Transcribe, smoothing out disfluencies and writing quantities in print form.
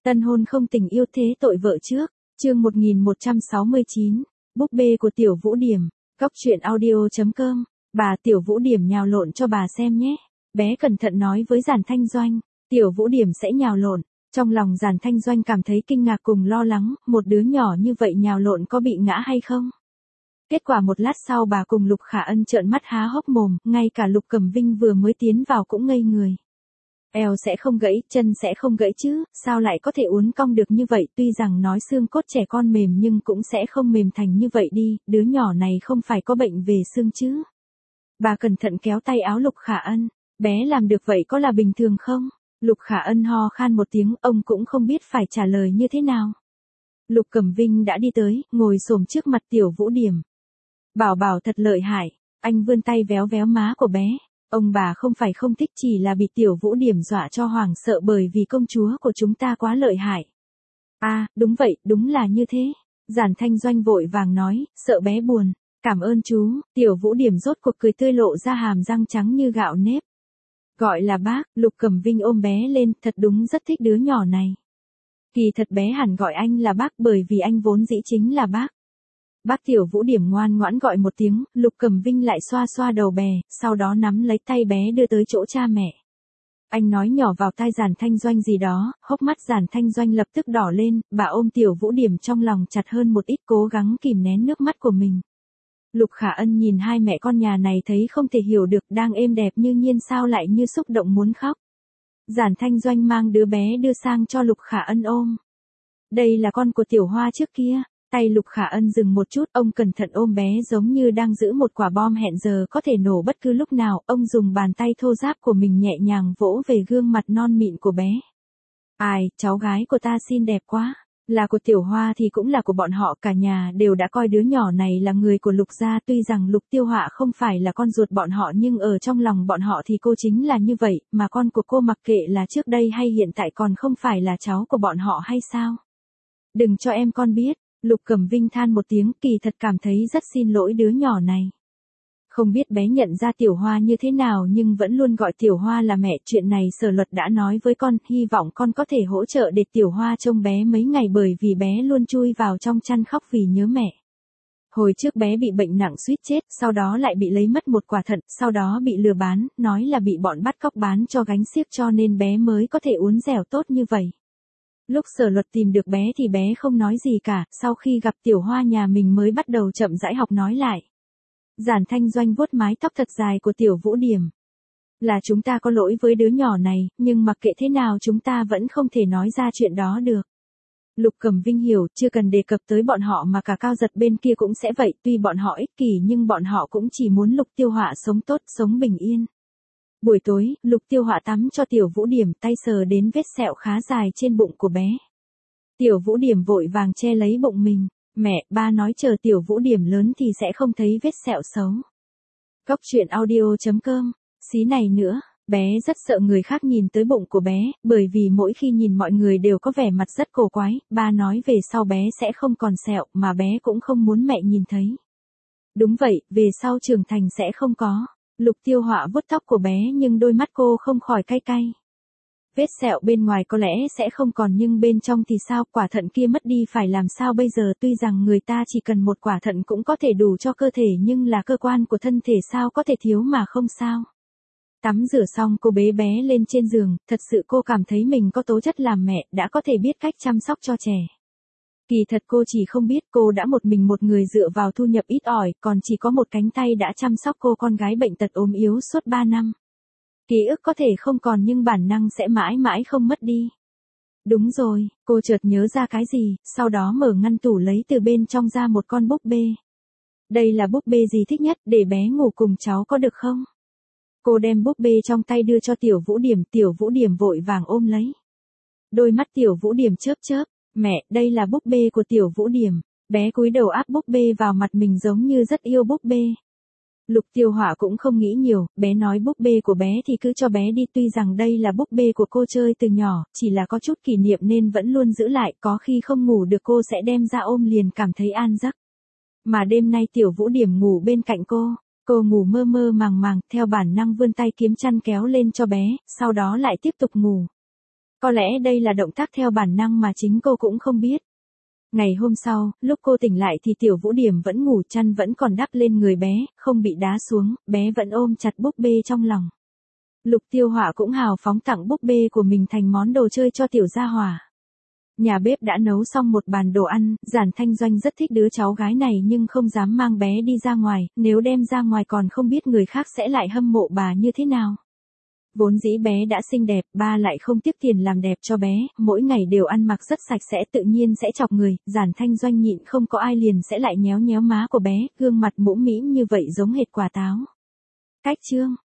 Tân hôn không tình yêu thế tội vợ trước, chương 1169, búp bê của Tiểu Vũ Điểm, góc truyện audio.com, bà Tiểu Vũ Điểm nhào lộn cho bà xem nhé. Bé cẩn thận nói với Giản Thanh Doanh, Tiểu Vũ Điểm sẽ nhào lộn. Trong lòng Giản Thanh Doanh cảm thấy kinh ngạc cùng lo lắng, một đứa nhỏ như vậy nhào lộn có bị ngã hay không? Kết quả một lát sau bà cùng Lục Khả Ân trợn mắt há hốc mồm, ngay cả Lục Cẩm Vinh vừa mới tiến vào cũng ngây người. Eo sẽ không gãy, chân sẽ không gãy chứ, sao lại có thể uốn cong được như vậy, tuy rằng nói xương cốt trẻ con mềm nhưng cũng sẽ không mềm thành như vậy đi, đứa nhỏ này không phải có bệnh về xương chứ. Bà cẩn thận kéo tay áo Lục Khả Ân, bé làm được vậy có là bình thường không? Lục Khả Ân ho khan một tiếng, ông cũng không biết phải trả lời như thế nào. Lục Cẩm Vinh đã đi tới, ngồi xổm trước mặt Tiểu Vũ Điểm. Bảo bảo thật lợi hại, anh vươn tay véo véo má của bé. Ông bà không phải không thích, chỉ là bị Tiểu Vũ Điểm dọa cho hoảng sợ bởi vì công chúa của chúng ta quá lợi hại. À, đúng vậy, đúng là như thế. Giản Thanh Doanh vội vàng nói, sợ bé buồn. Cảm ơn chú, Tiểu Vũ Điểm rốt cuộc cười tươi lộ ra hàm răng trắng như gạo nếp. Gọi là bác, Lục Cẩm Vinh ôm bé lên, thật đúng rất thích đứa nhỏ này. Kỳ thật bé hẳn gọi anh là bác bởi vì anh vốn dĩ chính là bác. Bác Tiểu Vũ Điểm ngoan ngoãn gọi một tiếng, Lục Cẩm Vinh lại xoa xoa đầu bé, sau đó nắm lấy tay bé đưa tới chỗ cha mẹ. Anh nói nhỏ vào tai Giản Thanh Doanh gì đó, hốc mắt Giản Thanh Doanh lập tức đỏ lên, bà ôm Tiểu Vũ Điểm trong lòng chặt hơn một ít, cố gắng kìm nén nước mắt của mình. Lục Khả Ân nhìn hai mẹ con nhà này thấy không thể hiểu được, đang êm đẹp như nhiên sao lại như xúc động muốn khóc. Giản Thanh Doanh mang đứa bé đưa sang cho Lục Khả Ân ôm. Đây là con của Tiểu Hoa trước kia. Tay Lục Khả Ân dừng một chút, ông cẩn thận ôm bé giống như đang giữ một quả bom hẹn giờ có thể nổ bất cứ lúc nào, ông dùng bàn tay thô ráp của mình nhẹ nhàng vỗ về gương mặt non mịn của bé. Ai, cháu gái của ta xinh đẹp quá, là của Tiểu Hoa thì cũng là của bọn họ, cả nhà đều đã coi đứa nhỏ này là người của Lục gia, tuy rằng Lục Tiêu Họa không phải là con ruột bọn họ nhưng ở trong lòng bọn họ thì cô chính là như vậy, mà con của cô mặc kệ là trước đây hay hiện tại còn không phải là cháu của bọn họ hay sao? Đừng cho em con biết. Lục Cẩm Vinh than một tiếng, kỳ thật cảm thấy rất xin lỗi đứa nhỏ này. Không biết bé nhận ra Tiểu Hoa như thế nào nhưng vẫn luôn gọi Tiểu Hoa là mẹ, chuyện này Sở Luật đã nói với con, hy vọng con có thể hỗ trợ để Tiểu Hoa trông bé mấy ngày bởi vì bé luôn chui vào trong chăn khóc vì nhớ mẹ. Hồi trước bé bị bệnh nặng suýt chết, sau đó lại bị lấy mất một quả thận, sau đó bị lừa bán, nói là bị bọn bắt cóc bán cho gánh xiếc cho nên bé mới có thể uốn dẻo tốt như vậy. Lúc Sở Luật tìm được bé thì bé không nói gì cả, sau khi gặp Tiểu Hoa nhà mình mới bắt đầu chậm rãi học nói lại. Giản Thanh Doanh vuốt mái tóc thật dài của Tiểu Vũ Điểm. Là chúng ta có lỗi với đứa nhỏ này, nhưng mặc kệ thế nào chúng ta vẫn không thể nói ra chuyện đó được. Lục Cẩm Vinh hiểu, chưa cần đề cập tới bọn họ mà cả Cao Giật bên kia cũng sẽ vậy, tuy bọn họ ích kỷ nhưng bọn họ cũng chỉ muốn Lục Tiêu Họa sống tốt, sống bình yên. Buổi tối, Lục Tiêu Họa tắm cho Tiểu Vũ Điểm, tay sờ đến vết sẹo khá dài trên bụng của bé. Tiểu Vũ Điểm vội vàng che lấy bụng mình. Mẹ, ba nói chờ Tiểu Vũ Điểm lớn thì sẽ không thấy vết sẹo xấu. Góc truyện audio.com, xí này nữa, bé rất sợ người khác nhìn tới bụng của bé, bởi vì mỗi khi nhìn mọi người đều có vẻ mặt rất cổ quái, ba nói về sau bé sẽ không còn sẹo mà bé cũng không muốn mẹ nhìn thấy. Đúng vậy, về sau trưởng thành sẽ không có. Lục Tiêu Họa vuốt tóc của bé nhưng đôi mắt cô không khỏi cay cay. Vết sẹo bên ngoài có lẽ sẽ không còn nhưng bên trong thì sao, quả thận kia mất đi phải làm sao bây giờ, tuy rằng người ta chỉ cần một quả thận cũng có thể đủ cho cơ thể nhưng là cơ quan của thân thể sao có thể thiếu mà không sao. Tắm rửa xong cô bế bé lên trên giường, thật sự cô cảm thấy mình có tố chất làm mẹ, đã có thể biết cách chăm sóc cho trẻ. Kỳ thật cô chỉ không biết cô đã một mình một người dựa vào thu nhập ít ỏi, còn chỉ có một cánh tay đã chăm sóc cô con gái bệnh tật ốm yếu suốt 3 năm. Ký ức có thể không còn nhưng bản năng sẽ mãi mãi không mất đi. Đúng rồi, cô chợt nhớ ra cái gì, sau đó mở ngăn tủ lấy từ bên trong ra một con búp bê. Đây là búp bê gì thích nhất, để bé ngủ cùng cháu có được không? Cô đem búp bê trong tay đưa cho Tiểu Vũ Điểm vội vàng ôm lấy. Đôi mắt Tiểu Vũ Điểm chớp chớp. Mẹ, đây là búp bê của Tiểu Vũ Điểm. Bé cúi đầu áp búp bê vào mặt mình giống như rất yêu búp bê. Lục Tiêu Họa cũng không nghĩ nhiều, bé nói búp bê của bé thì cứ cho bé đi, tuy rằng đây là búp bê của cô chơi từ nhỏ, chỉ là có chút kỷ niệm nên vẫn luôn giữ lại, có khi không ngủ được cô sẽ đem ra ôm liền cảm thấy an giấc. Mà đêm nay Tiểu Vũ Điểm ngủ bên cạnh cô ngủ mơ mơ màng màng, theo bản năng vươn tay kiếm chăn kéo lên cho bé, sau đó lại tiếp tục ngủ. Có lẽ đây là động tác theo bản năng mà chính cô cũng không biết. Ngày hôm sau, lúc cô tỉnh lại thì Tiểu Vũ Điểm vẫn ngủ, chăn vẫn còn đắp lên người bé, không bị đá xuống, bé vẫn ôm chặt búp bê trong lòng. Lục Tiêu Họa cũng hào phóng tặng búp bê của mình thành món đồ chơi cho Tiểu Gia Hỏa. Nhà bếp đã nấu xong một bàn đồ ăn, Giản Thanh Doanh rất thích đứa cháu gái này nhưng không dám mang bé đi ra ngoài, nếu đem ra ngoài còn không biết người khác sẽ lại hâm mộ bà như thế nào. Vốn dĩ bé đã xinh đẹp, ba lại không tiếc tiền làm đẹp cho bé, mỗi ngày đều ăn mặc rất sạch sẽ tự nhiên sẽ chọc người, Giản Thanh Doanh nhịn không có ai liền sẽ lại nhéo nhéo má của bé, gương mặt mũm mĩm như vậy giống hệt quả táo. Cách chương